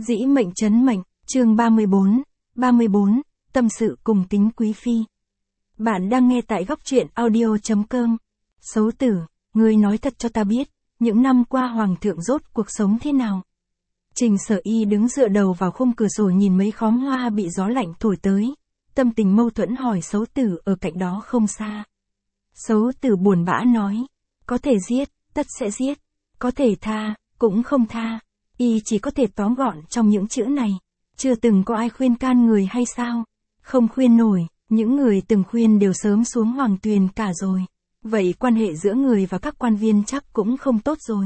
Dĩ mệnh trấn mệnh, chương 34, tâm sự cùng Kính Quý Phi. Bạn đang nghe tại góc truyện audio.com. Xấu tử, ngươi nói thật cho ta biết, những năm qua hoàng thượng rốt cuộc sống thế nào? Trình Sở Y đứng dựa đầu vào khung cửa sổ nhìn mấy khóm hoa bị gió lạnh thổi tới, tâm tình mâu thuẫn hỏi Xấu tử ở cạnh đó không xa. Xấu tử buồn bã nói, có thể giết, tất sẽ giết, có thể tha, cũng không tha. Y chỉ có thể tóm gọn trong những chữ này, chưa từng có ai khuyên can người hay sao? Không khuyên nổi, những người từng khuyên đều sớm xuống hoàng tuyền cả rồi. Vậy quan hệ giữa người và các quan viên chắc cũng không tốt rồi.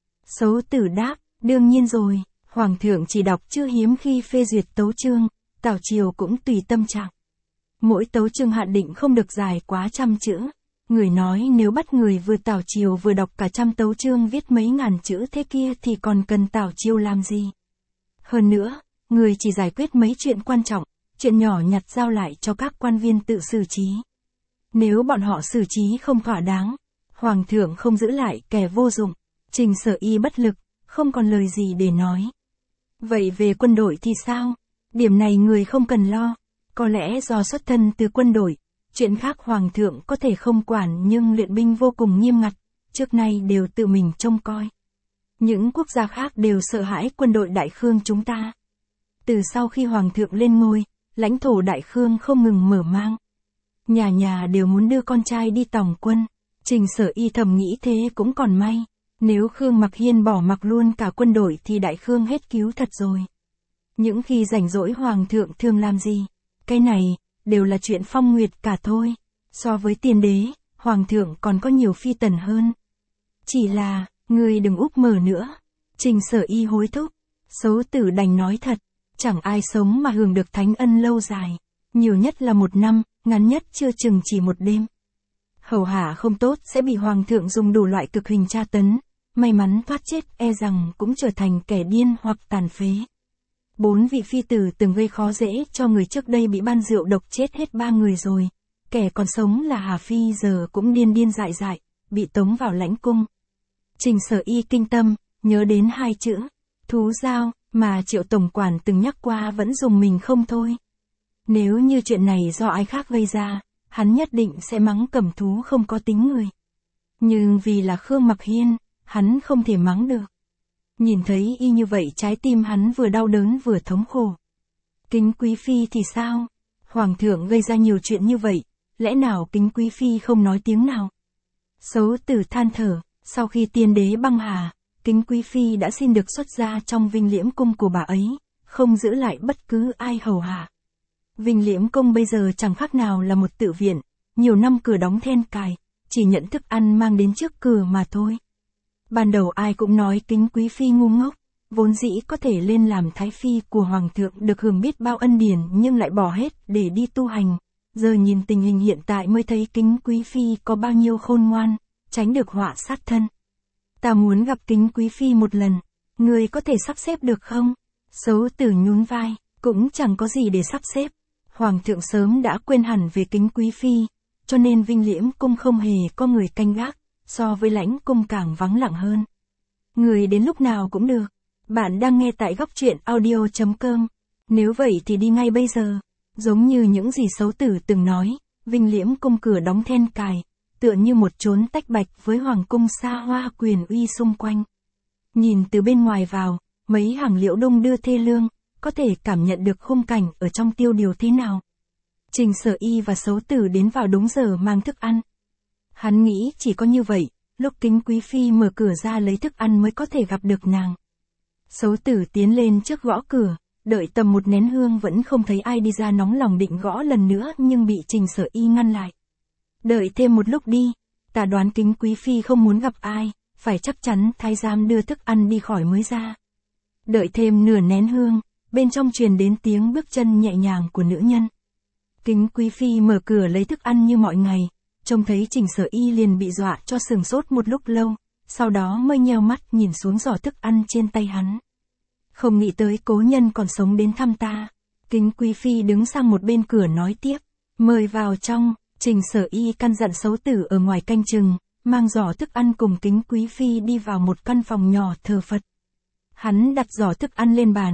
Xấu tử đáp, đương nhiên rồi, hoàng thượng chỉ đọc chưa hiếm khi phê duyệt tấu chương, tảo chiều cũng tùy tâm trạng. Mỗi tấu chương hạn định không được dài quá 100 chữ. Người nói nếu bắt người vừa tảo chiều vừa đọc cả 100 tấu chương viết mấy ngàn chữ thế kia thì còn cần tảo chiều làm gì? Hơn nữa, người chỉ giải quyết mấy chuyện quan trọng, chuyện nhỏ nhặt giao lại cho các quan viên tự xử trí. Nếu bọn họ xử trí không thỏa đáng, hoàng thượng không giữ lại kẻ vô dụng. Trình Sở Y bất lực, không còn lời gì để nói. Vậy về quân đội thì sao? Điểm này người không cần lo. Có lẽ do xuất thân từ quân đội, chuyện khác hoàng thượng có thể không quản nhưng luyện binh vô cùng nghiêm ngặt, trước nay đều tự mình trông coi. Những quốc gia khác đều sợ hãi quân đội Đại Khương chúng ta. Từ sau khi hoàng thượng lên ngôi, lãnh thổ Đại Khương không ngừng mở mang. Nhà nhà đều muốn đưa con trai đi tòng quân. Trình Sở Y thầm nghĩ thế cũng còn may. Nếu Khương Mặc Hiên bỏ mặc luôn cả quân đội thì Đại Khương hết cứu thật rồi. Những khi rảnh rỗi hoàng thượng thường làm gì? Cái này, đều là chuyện phong nguyệt cả thôi. So với tiên đế, hoàng thượng còn có nhiều phi tần hơn. Chỉ là, người đừng úp mở nữa. Trình Sở Y hối thúc. Xấu tử đành nói thật, chẳng ai sống mà hưởng được thánh ân lâu dài. Nhiều nhất là 1 năm, ngắn nhất chưa chừng chỉ 1 đêm. Hầu hạ không tốt sẽ bị hoàng thượng dùng đủ loại cực hình tra tấn. May mắn thoát chết e rằng cũng trở thành kẻ điên hoặc tàn phế. 4 vị phi tử từng gây khó dễ cho người trước đây bị ban rượu độc chết hết 3 người rồi. Kẻ còn sống là Hà Phi giờ cũng điên điên dại dại, bị tống vào lãnh cung. Trình Sở Y kinh tâm, nhớ đến 2 chữ, thú dao, mà Triệu tổng quản từng nhắc qua vẫn dùng mình không thôi. Nếu như chuyện này do ai khác gây ra, hắn nhất định sẽ mắng cầm thú không có tính người. Nhưng vì là Khương Mặc Hiên, hắn không thể mắng được. Nhìn thấy y như vậy trái tim hắn vừa đau đớn vừa thống khổ. Kính Quý Phi thì sao? Hoàng thượng gây ra nhiều chuyện như vậy, lẽ nào Kính Quý Phi không nói tiếng nào? Xấu tử than thở, sau khi tiên đế băng hà, Kính Quý Phi đã xin được xuất gia trong Vinh Liễm Cung của bà ấy, không giữ lại bất cứ ai hầu hạ. Vinh Liễm Cung bây giờ chẳng khác nào là một tự viện, nhiều năm cửa đóng then cài, chỉ nhận thức ăn mang đến trước cửa mà thôi. Ban đầu ai cũng nói Kính Quý Phi ngu ngốc, vốn dĩ có thể lên làm thái phi của hoàng thượng được hưởng biết bao ân điển nhưng lại bỏ hết để đi tu hành. Giờ nhìn tình hình hiện tại mới thấy Kính Quý Phi có bao nhiêu khôn ngoan, tránh được họa sát thân. Ta muốn gặp Kính Quý Phi một lần, người có thể sắp xếp được không? Xấu tử nhún vai, cũng chẳng có gì để sắp xếp. Hoàng thượng sớm đã quên hẳn về Kính Quý Phi, cho nên Vinh Liễm Cung không hề có người canh gác, so với lãnh cung càng vắng lặng hơn. Người đến lúc nào cũng được. Bạn đang nghe tại góc truyện audio.com. Nếu vậy thì đi ngay bây giờ. Giống như những gì Xấu tử từng nói, Vinh Liễm Cung cửa đóng then cài, tựa như một chốn tách bạch với hoàng cung xa hoa quyền uy xung quanh. Nhìn từ bên ngoài vào, mấy hàng liễu đung đưa thê lương, có thể cảm nhận được khung cảnh ở trong tiêu điều thế nào. Trình Sở Y và Xấu tử đến vào đúng giờ mang thức ăn. Hắn nghĩ chỉ có như vậy, lúc Kính Quý Phi mở cửa ra lấy thức ăn mới có thể gặp được nàng. Xấu tử tiến lên trước gõ cửa, đợi tầm 1 nén hương vẫn không thấy ai đi ra, nóng lòng định gõ lần nữa nhưng bị Trình Sở Y ngăn lại. Đợi thêm một lúc đi, ta đoán Kính Quý Phi không muốn gặp ai, phải chắc chắn thái giám đưa thức ăn đi khỏi mới ra. Đợi thêm nửa nén hương, bên trong truyền đến tiếng bước chân nhẹ nhàng của nữ nhân. Kính Quý Phi mở cửa lấy thức ăn như mọi ngày. Trông thấy Trình Sở Y liền bị dọa cho sừng sốt một lúc lâu, sau đó mới nheo mắt nhìn xuống giỏ thức ăn trên tay hắn. Không nghĩ tới cố nhân còn sống đến thăm ta. Kính Quý Phi đứng sang một bên cửa nói tiếp, mời vào trong. Trình Sở Y căn dặn Xấu tử ở ngoài canh chừng, mang giỏ thức ăn cùng Kính Quý Phi đi vào một căn phòng nhỏ thờ Phật. Hắn đặt giỏ thức ăn lên bàn,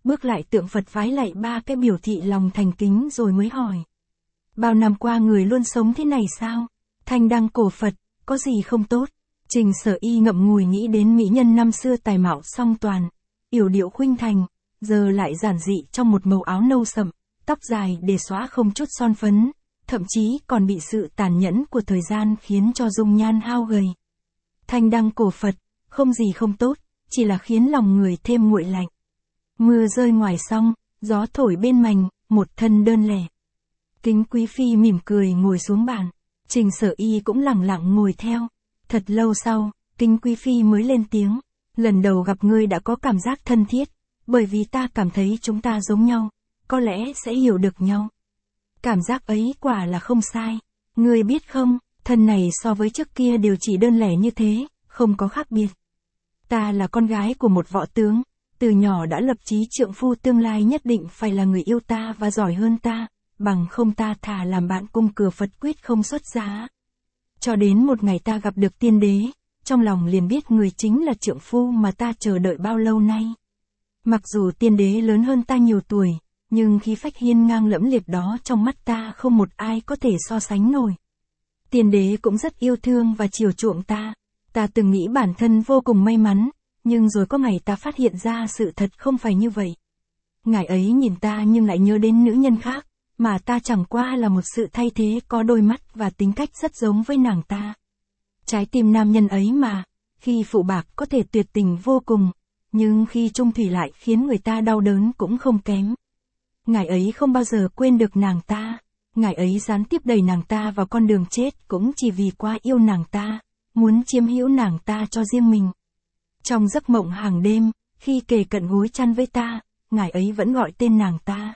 bước lại tượng Phật vái lạy 3 cái biểu thị lòng thành kính rồi mới hỏi. Bao năm qua người luôn sống thế này sao? Thanh đăng cổ Phật, có gì không tốt? Trình Sở Y ngậm ngùi nghĩ đến mỹ nhân năm xưa tài mạo song toàn, yểu điệu khuynh thành, giờ lại giản dị trong một màu áo nâu sậm, tóc dài để xóa không chút son phấn, thậm chí còn bị sự tàn nhẫn của thời gian khiến cho dung nhan hao gầy. Thanh đăng cổ Phật, không gì không tốt, chỉ là khiến lòng người thêm nguội lạnh. Mưa rơi ngoài song, gió thổi bên mành, một thân đơn lẻ. Kính Quý Phi mỉm cười ngồi xuống bàn, Trình Sở Y cũng lẳng lặng ngồi theo. Thật lâu sau, Kính Quý Phi mới lên tiếng, lần đầu gặp ngươi đã có cảm giác thân thiết, bởi vì ta cảm thấy chúng ta giống nhau, có lẽ sẽ hiểu được nhau. Cảm giác ấy quả là không sai, ngươi biết không, thân này so với trước kia đều chỉ đơn lẻ như thế, không có khác biệt. Ta là con gái của một võ tướng, từ nhỏ đã lập chí trượng phu tương lai nhất định phải là người yêu ta và giỏi hơn ta, bằng không ta thà làm bạn cung cửa Phật quyết không xuất giá. Cho đến một ngày ta gặp được tiên đế, trong lòng liền biết người chính là trượng phu mà ta chờ đợi bao lâu nay. Mặc dù tiên đế lớn hơn ta nhiều tuổi, nhưng khí phách hiên ngang lẫm liệt đó trong mắt ta không một ai có thể so sánh nổi. Tiên đế cũng rất yêu thương và chiều chuộng ta, ta từng nghĩ bản thân vô cùng may mắn, nhưng rồi có ngày ta phát hiện ra sự thật không phải như vậy. Ngài ấy nhìn ta nhưng lại nhớ đến nữ nhân khác, mà ta chẳng qua là một sự thay thế có đôi mắt và tính cách rất giống với nàng ta. Trái tim nam nhân ấy mà, khi phụ bạc có thể tuyệt tình vô cùng, nhưng khi chung thủy lại khiến người ta đau đớn cũng không kém. Ngài ấy không bao giờ quên được nàng ta, ngài ấy gián tiếp đẩy nàng ta vào con đường chết cũng chỉ vì quá yêu nàng ta, muốn chiếm hữu nàng ta cho riêng mình. Trong giấc mộng hàng đêm, khi kề cận gối chăn với ta, ngài ấy vẫn gọi tên nàng ta.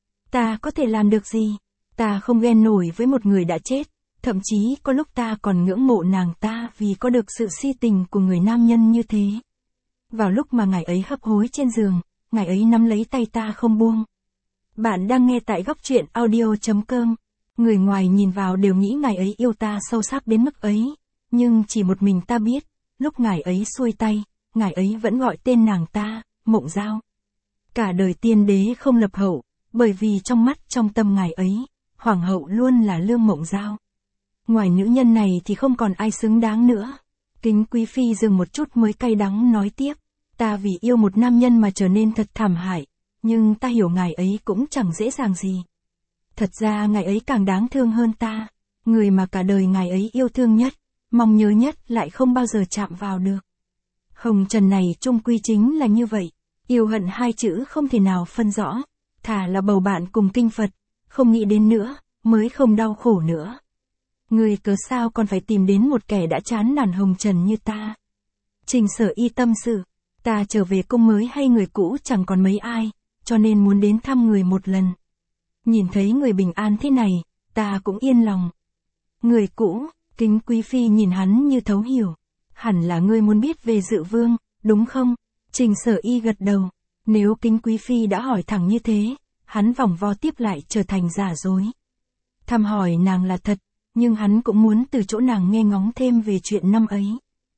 Ta có thể làm được gì? Ta không ghen nổi với một người đã chết, thậm chí có lúc ta còn ngưỡng mộ nàng ta vì có được sự si tình của người nam nhân như thế. Vào lúc mà ngài ấy hấp hối trên giường, ngài ấy nắm lấy tay ta không buông. Bạn đang nghe tại Góc Truyện Audio.com. Người ngoài nhìn vào đều nghĩ ngài ấy yêu ta sâu sắc đến mức ấy, nhưng chỉ một mình ta biết, lúc ngài ấy xuôi tay, ngài ấy vẫn gọi tên nàng ta, Mộng Giao. Cả đời tiên đế không lập hậu, bởi vì trong mắt trong tâm ngài ấy, hoàng hậu luôn là Lương Mộng Giao. Ngoài nữ nhân này thì không còn ai xứng đáng nữa. Kính Quý Phi dừng một chút mới cay đắng nói tiếp, ta vì yêu một nam nhân mà trở nên thật thảm hại, nhưng ta hiểu ngài ấy cũng chẳng dễ dàng gì. Thật ra ngài ấy càng đáng thương hơn ta, người mà cả đời ngài ấy yêu thương nhất, mong nhớ nhất lại không bao giờ chạm vào được. Hồng trần này chung quy chính là như vậy, yêu hận hai chữ không thể nào phân rõ, thà là bầu bạn cùng kinh Phật, không nghĩ đến nữa, mới không đau khổ nữa. Người cớ sao còn phải tìm đến một kẻ đã chán nản hồng trần như ta? Trình Sở Y tâm sự, ta trở về cung mới hay người cũ chẳng còn mấy ai, cho nên muốn đến thăm người một lần. Nhìn thấy người bình an thế này, ta cũng yên lòng. Người cũ, Kính Quý Phi nhìn hắn như thấu hiểu. Hẳn là ngươi muốn biết về Dự Vương, đúng không? Trình Sở Y gật đầu. Nếu Kính Quý Phi đã hỏi thẳng như thế, hắn vòng vo tiếp lại trở thành giả dối. Thăm hỏi nàng là thật, nhưng hắn cũng muốn từ chỗ nàng nghe ngóng thêm về chuyện năm ấy.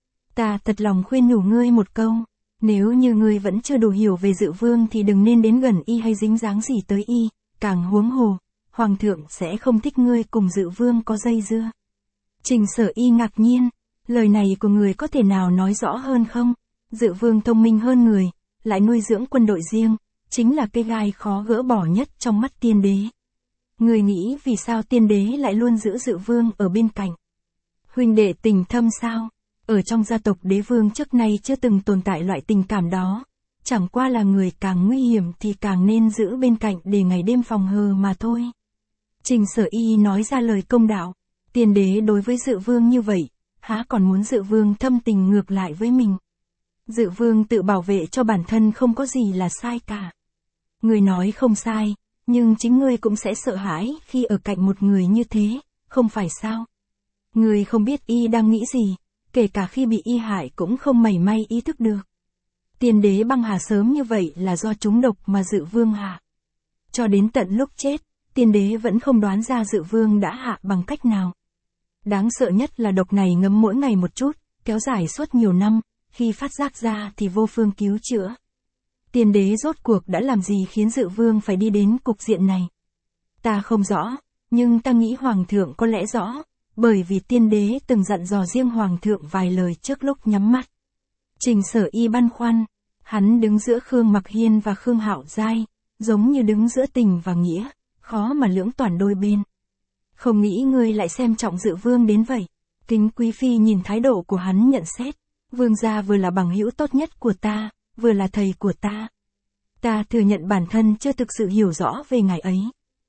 Ta thật lòng khuyên nhủ ngươi một câu, nếu như ngươi vẫn chưa đủ hiểu về Dự Vương thì đừng nên đến gần y hay dính dáng gì tới y, càng huống hồ, Hoàng thượng sẽ không thích ngươi cùng Dự Vương có dây dưa. Trình Sở Y ngạc nhiên, lời này của người có thể nào nói rõ hơn không? Dự Vương thông minh hơn người, lại nuôi dưỡng quân đội riêng, chính là cây gai khó gỡ bỏ nhất trong mắt tiên đế. Người nghĩ vì sao tiên đế lại luôn giữ Dự Vương ở bên cạnh? Huynh đệ tình thâm sao? Ở trong gia tộc đế vương trước nay chưa từng tồn tại loại tình cảm đó. Chẳng qua là người càng nguy hiểm thì càng nên giữ bên cạnh để ngày đêm phòng hờ mà thôi. Trình Sở Y nói ra lời công đạo. Tiên đế đối với Dự Vương như vậy, há còn muốn Dự Vương thâm tình ngược lại với mình. Dự Vương tự bảo vệ cho bản thân không có gì là sai cả. Người nói không sai, nhưng chính ngươi cũng sẽ sợ hãi khi ở cạnh một người như thế, không phải sao? Ngươi không biết y đang nghĩ gì, kể cả khi bị y hại cũng không mảy may ý thức được. Tiên đế băng hà sớm như vậy là do trúng độc mà Dự Vương hạ. Cho đến tận lúc chết, tiên đế vẫn không đoán ra Dự Vương đã hạ bằng cách nào. Đáng sợ nhất là độc này ngấm mỗi ngày một chút, kéo dài suốt nhiều năm, khi phát giác ra thì vô phương cứu chữa. Tiên đế rốt cuộc đã làm gì khiến Dự Vương phải đi đến cục diện này? Ta không rõ, nhưng ta nghĩ Hoàng thượng có lẽ rõ, bởi vì tiên đế từng dặn dò riêng Hoàng thượng vài lời trước lúc nhắm mắt. Trình Sở Y băn khoăn, hắn đứng giữa Khương Mặc Hiên và Khương Hạo Giai, giống như đứng giữa tình và nghĩa, khó mà lưỡng toàn đôi bên. Không nghĩ ngươi lại xem trọng Dự Vương đến vậy. Kính Quý Phi nhìn thái độ của hắn nhận xét, Vương gia vừa là bằng hữu tốt nhất của ta, vừa là thầy của ta. Ta thừa nhận bản thân chưa thực sự hiểu rõ về ngài ấy.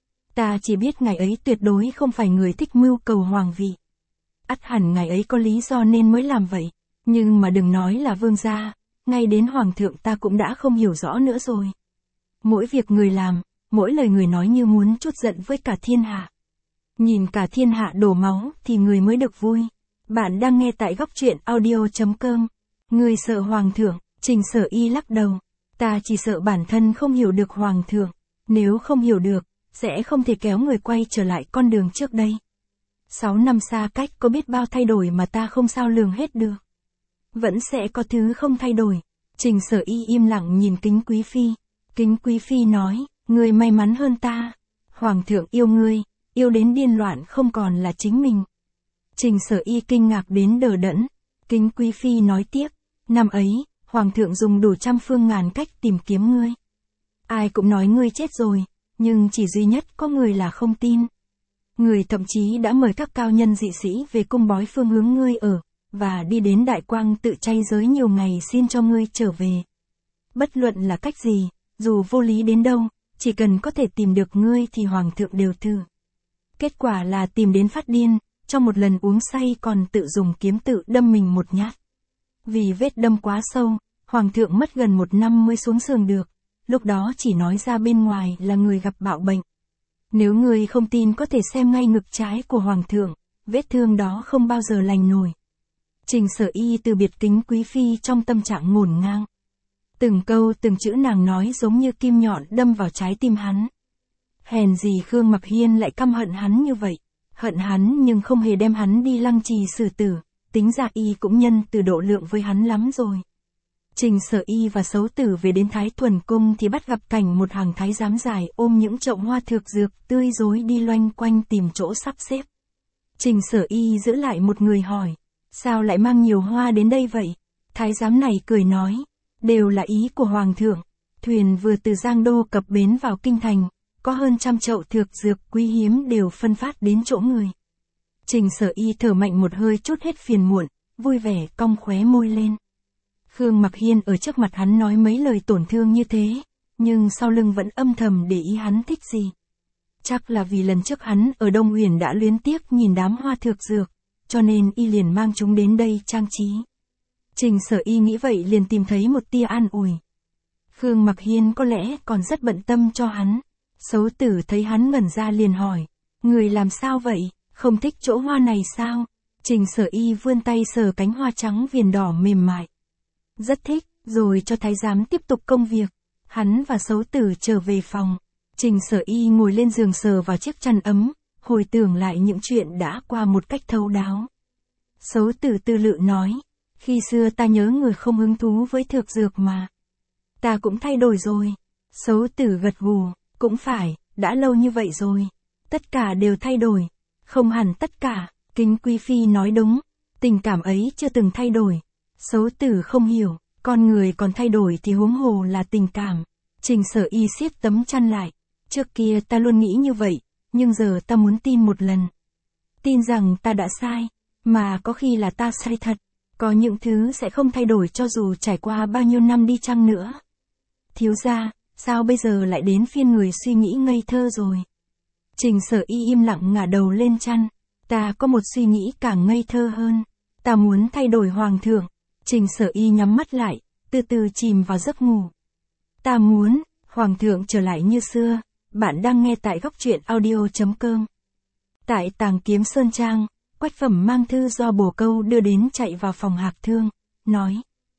Ta chỉ biết ngài ấy tuyệt đối không phải người thích mưu cầu hoàng vị. Ắt hẳn ngài ấy có lý do nên mới làm vậy, nhưng mà đừng nói là vương gia, ngay đến hoàng thượng ta cũng đã không hiểu rõ nữa rồi. Mỗi việc người làm, mỗi lời người nói như muốn trút giận với cả thiên hạ. Nhìn cả thiên hạ đổ máu thì người mới được vui. Bạn đang nghe tại góc truyện audio.com. Người sợ hoàng thượng, Trình Sở Y lắc đầu. Ta chỉ sợ bản thân không hiểu được hoàng thượng. Nếu không hiểu được, sẽ không thể kéo người quay trở lại con đường trước đây. 6 năm xa cách có biết bao thay đổi mà ta không sao lường hết được. Vẫn sẽ có thứ không thay đổi. Trình Sở Y im lặng nhìn Kính Quý Phi. Kính Quý Phi nói, ngươi may mắn hơn ta. Hoàng thượng yêu ngươi, yêu đến điên loạn không còn là chính mình. Trình Sở Y kinh ngạc đến đờ đẫn. Kính Quý Phi nói tiếp, năm ấy, Hoàng thượng dùng đủ trăm phương ngàn cách tìm kiếm ngươi. Ai cũng nói ngươi chết rồi, nhưng chỉ duy nhất có người là không tin. Người thậm chí đã mời các cao nhân dị sĩ về cung bói phương hướng ngươi ở, và đi đến Đại Quang tự chay giới nhiều ngày xin cho ngươi trở về. Bất luận là cách gì, dù vô lý đến đâu, chỉ cần có thể tìm được ngươi thì Hoàng thượng đều thử. Kết quả là tìm đến phát điên, trong một lần uống say còn tự dùng kiếm tự đâm mình một nhát. Vì vết đâm quá sâu, Hoàng thượng mất gần 1 năm mới xuống giường được, lúc đó chỉ nói ra bên ngoài là người gặp bạo bệnh. Nếu người không tin có thể xem ngay ngực trái của Hoàng thượng, vết thương đó không bao giờ lành nổi. Trình Sở Y từ biệt Kính Quý Phi trong tâm trạng ngổn ngang. Từng câu từng chữ nàng nói giống như kim nhọn đâm vào trái tim hắn. Hèn gì Khương Mặc Hiên lại căm hận hắn như vậy. Hận hắn nhưng không hề đem hắn đi lăng trì xử tử, tính ra y cũng nhân từ độ lượng với hắn lắm rồi. Trình Sở Y và Sấu Tử về đến Thái Thuần Cung thì bắt gặp cảnh một hàng thái giám dài ôm những chậu hoa thược dược tươi rối đi loanh quanh tìm chỗ sắp xếp. Trình Sở Y giữ lại một người hỏi, sao lại mang nhiều hoa đến đây vậy? Thái giám này cười nói, đều là ý của Hoàng thượng, thuyền vừa từ Giang Đô cập bến vào kinh thành, có hơn 100 chậu thược dược quý hiếm đều phân phát đến chỗ người. Trình Sở Y thở mạnh một hơi chút hết phiền muộn, vui vẻ cong khóe môi lên. Khương Mặc Hiên ở trước mặt hắn nói mấy lời tổn thương như thế, nhưng sau lưng vẫn âm thầm để ý hắn thích gì. Chắc là vì lần trước hắn ở Đông Huyền đã luyến tiếc nhìn đám hoa thược dược, cho nên y liền mang chúng đến đây trang trí. Trình Sở Y nghĩ vậy liền tìm thấy một tia an ủi. Khương Mặc Hiên có lẽ còn rất bận tâm cho hắn. Sấu Tử thấy hắn ngẩn ra liền hỏi, người làm sao vậy, không thích chỗ hoa này sao? Trình Sở Y vươn tay sờ cánh hoa trắng viền đỏ mềm mại. Rất thích, rồi cho thái giám tiếp tục công việc. Hắn và Sấu Tử trở về phòng. Trình Sở Y ngồi lên giường sờ vào chiếc chăn ấm, hồi tưởng lại những chuyện đã qua một cách thấu đáo. Sấu Tử tư lự nói, khi xưa ta nhớ người không hứng thú với thược dược mà. Ta cũng thay đổi rồi. Sấu Tử gật gù, cũng phải, đã lâu như vậy rồi. Tất cả đều thay đổi. Không hẳn tất cả, Kính Quý Phi nói đúng. Tình cảm ấy chưa từng thay đổi. Sấu Tử không hiểu, con người còn thay đổi thì huống hồ là tình cảm. Trình Sở Y siết tấm chăn lại. Trước kia ta luôn nghĩ như vậy, nhưng giờ ta muốn tin một lần. Tin rằng ta đã sai, mà có khi là ta sai thật. Có những thứ sẽ không thay đổi cho dù trải qua bao nhiêu năm đi chăng nữa. Thiếu gia, sao bây giờ lại đến phiên người suy nghĩ ngây thơ rồi? Trình Sở Y im lặng ngả đầu lên chăn. Ta có một suy nghĩ càng ngây thơ hơn. Ta muốn thay đổi Hoàng thượng. Trình Sở Y nhắm mắt lại, từ từ chìm vào giấc ngủ. Ta muốn, Hoàng thượng trở lại như xưa. Bạn đang nghe tại góc truyện audio.com. Tại Tàng Kiếm Sơn Trang, Quách Phẩm mang thư do Bồ Câu đưa đến chạy vào phòng Hạc Thương, nói.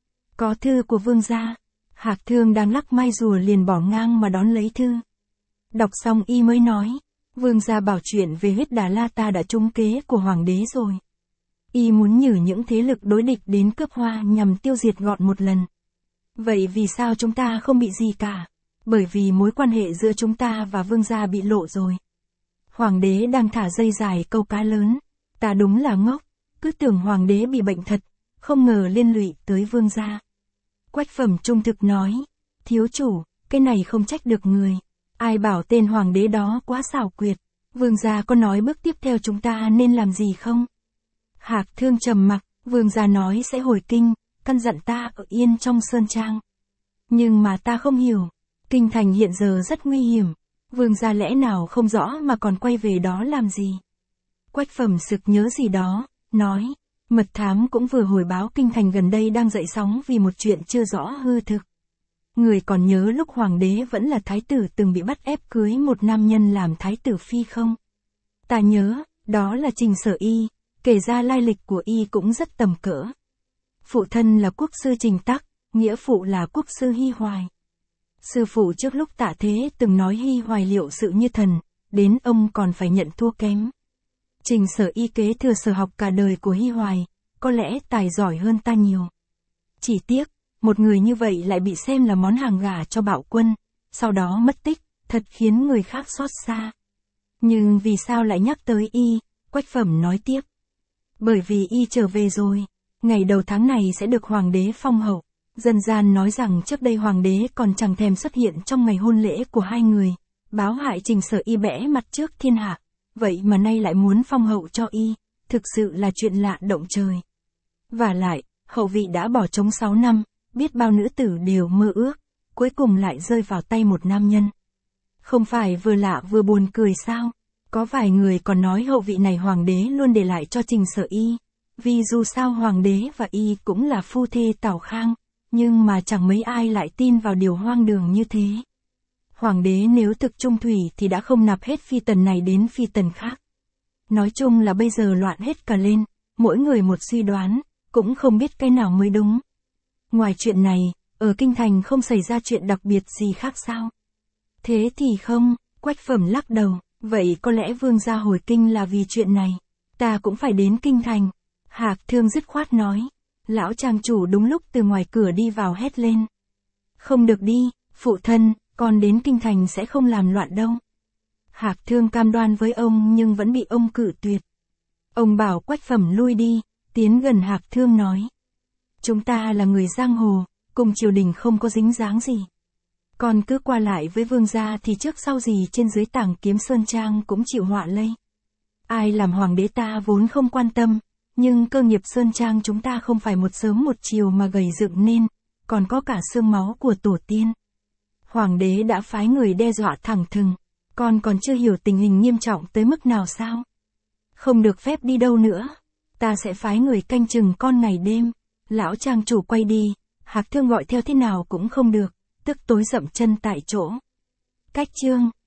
Có thư của vương gia. Hạc Thương đang lắc mai rùa liền bỏ ngang mà đón lấy thư. Đọc xong y mới nói, vương gia bảo chuyện về huyết Đà La ta đã trúng kế của hoàng đế rồi. Y muốn nhử những thế lực đối địch đến cướp hoa nhằm tiêu diệt gọn một lần. Vậy vì sao chúng ta không bị gì cả? Bởi vì mối quan hệ giữa chúng ta và vương gia bị lộ rồi. Hoàng đế đang thả dây dài câu cá lớn. Ta đúng là ngốc, cứ tưởng hoàng đế bị bệnh thật, không ngờ liên lụy tới vương gia. Quách Phẩm trung thực nói, thiếu chủ, cái này không trách được người. Ai bảo tên hoàng đế đó quá xảo quyệt. Vương gia có nói bước tiếp theo chúng ta nên làm gì không? Hạc Thương trầm mặc, vương gia nói sẽ hồi kinh, căn dặn ta ở yên trong sơn trang. Nhưng mà ta không hiểu, kinh thành hiện giờ rất nguy hiểm, vương gia lẽ nào không rõ mà còn quay về đó làm gì? Quách Phẩm sực nhớ gì đó, nói, mật thám cũng vừa hồi báo kinh thành gần đây đang dậy sóng vì một chuyện chưa rõ hư thực. Người còn nhớ lúc hoàng đế vẫn là thái tử từng bị bắt ép cưới một nam nhân làm thái tử phi không? Ta nhớ, đó là Trình Sở Y, kể ra lai lịch của y cũng rất tầm cỡ. Phụ thân là quốc sư Trình Tắc, nghĩa phụ là quốc sư Hy Hoài. Sư phụ trước lúc tạ thế từng nói Hy Hoài liệu sự như thần, đến ông còn phải nhận thua kém. Trình Sở Y kế thừa sở học cả đời của Hy Hoài, có lẽ tài giỏi hơn ta nhiều. Chỉ tiếc, một người như vậy lại bị xem là món hàng gà cho bạo quân, sau đó mất tích, thật khiến người khác xót xa. Nhưng vì sao lại nhắc tới y? Quách Phẩm nói tiếp. Bởi vì y trở về rồi, ngày đầu tháng này sẽ được hoàng đế phong hậu. Dân gian nói rằng trước đây hoàng đế còn chẳng thèm xuất hiện trong ngày hôn lễ của hai người, báo hại Trình Sở Y bẽ mặt trước thiên hạ, vậy mà nay lại muốn phong hậu cho y, thực sự là chuyện lạ động trời. Và lại, hậu vị đã bỏ trống 6 năm, biết bao nữ tử đều mơ ước, cuối cùng lại rơi vào tay một nam nhân. Không phải vừa lạ vừa buồn cười sao? Có vài người còn nói hậu vị này hoàng đế luôn để lại cho Trình Sở Y, vì dù sao hoàng đế và y cũng là phu thê tảo khang, nhưng mà chẳng mấy ai lại tin vào điều hoang đường như thế. Hoàng đế nếu thực trung thủy thì đã không nạp hết phi tần này đến phi tần khác. Nói chung là bây giờ loạn hết cả lên, mỗi người một suy đoán, cũng không biết cái nào mới đúng. Ngoài chuyện này, ở kinh thành không xảy ra chuyện đặc biệt gì khác sao? Thế thì không, Quách Phẩm lắc đầu, vậy có lẽ vương gia hồi kinh là vì chuyện này. Ta cũng phải đến kinh thành. Hạc Thương dứt khoát nói. Lão trang chủ đúng lúc từ ngoài cửa đi vào hét lên. Không được đi, phụ thân, con đến kinh thành sẽ không làm loạn đâu. Hạc Thương cam đoan với ông nhưng vẫn bị ông cự tuyệt. Ông bảo Quách Phẩm lui đi, tiến gần Hạc Thương nói. Chúng ta là người giang hồ, cùng triều đình không có dính dáng gì. Con cứ qua lại với vương gia thì trước sau gì trên dưới Tảng Kiếm Sơn Trang cũng chịu họa lây. Ai làm hoàng đế ta vốn không quan tâm, nhưng cơ nghiệp Sơn Trang chúng ta không phải một sớm một chiều mà gầy dựng nên, còn có cả xương máu của tổ tiên. Hoàng đế đã phái người đe dọa thẳng thừng, con còn chưa hiểu tình hình nghiêm trọng tới mức nào sao? Không được phép đi đâu nữa, ta sẽ phái người canh chừng con ngày đêm. Lão trang chủ quay đi, Hạc Thương gọi theo thế nào cũng không được, tức tối dậm chân tại chỗ. Cách chương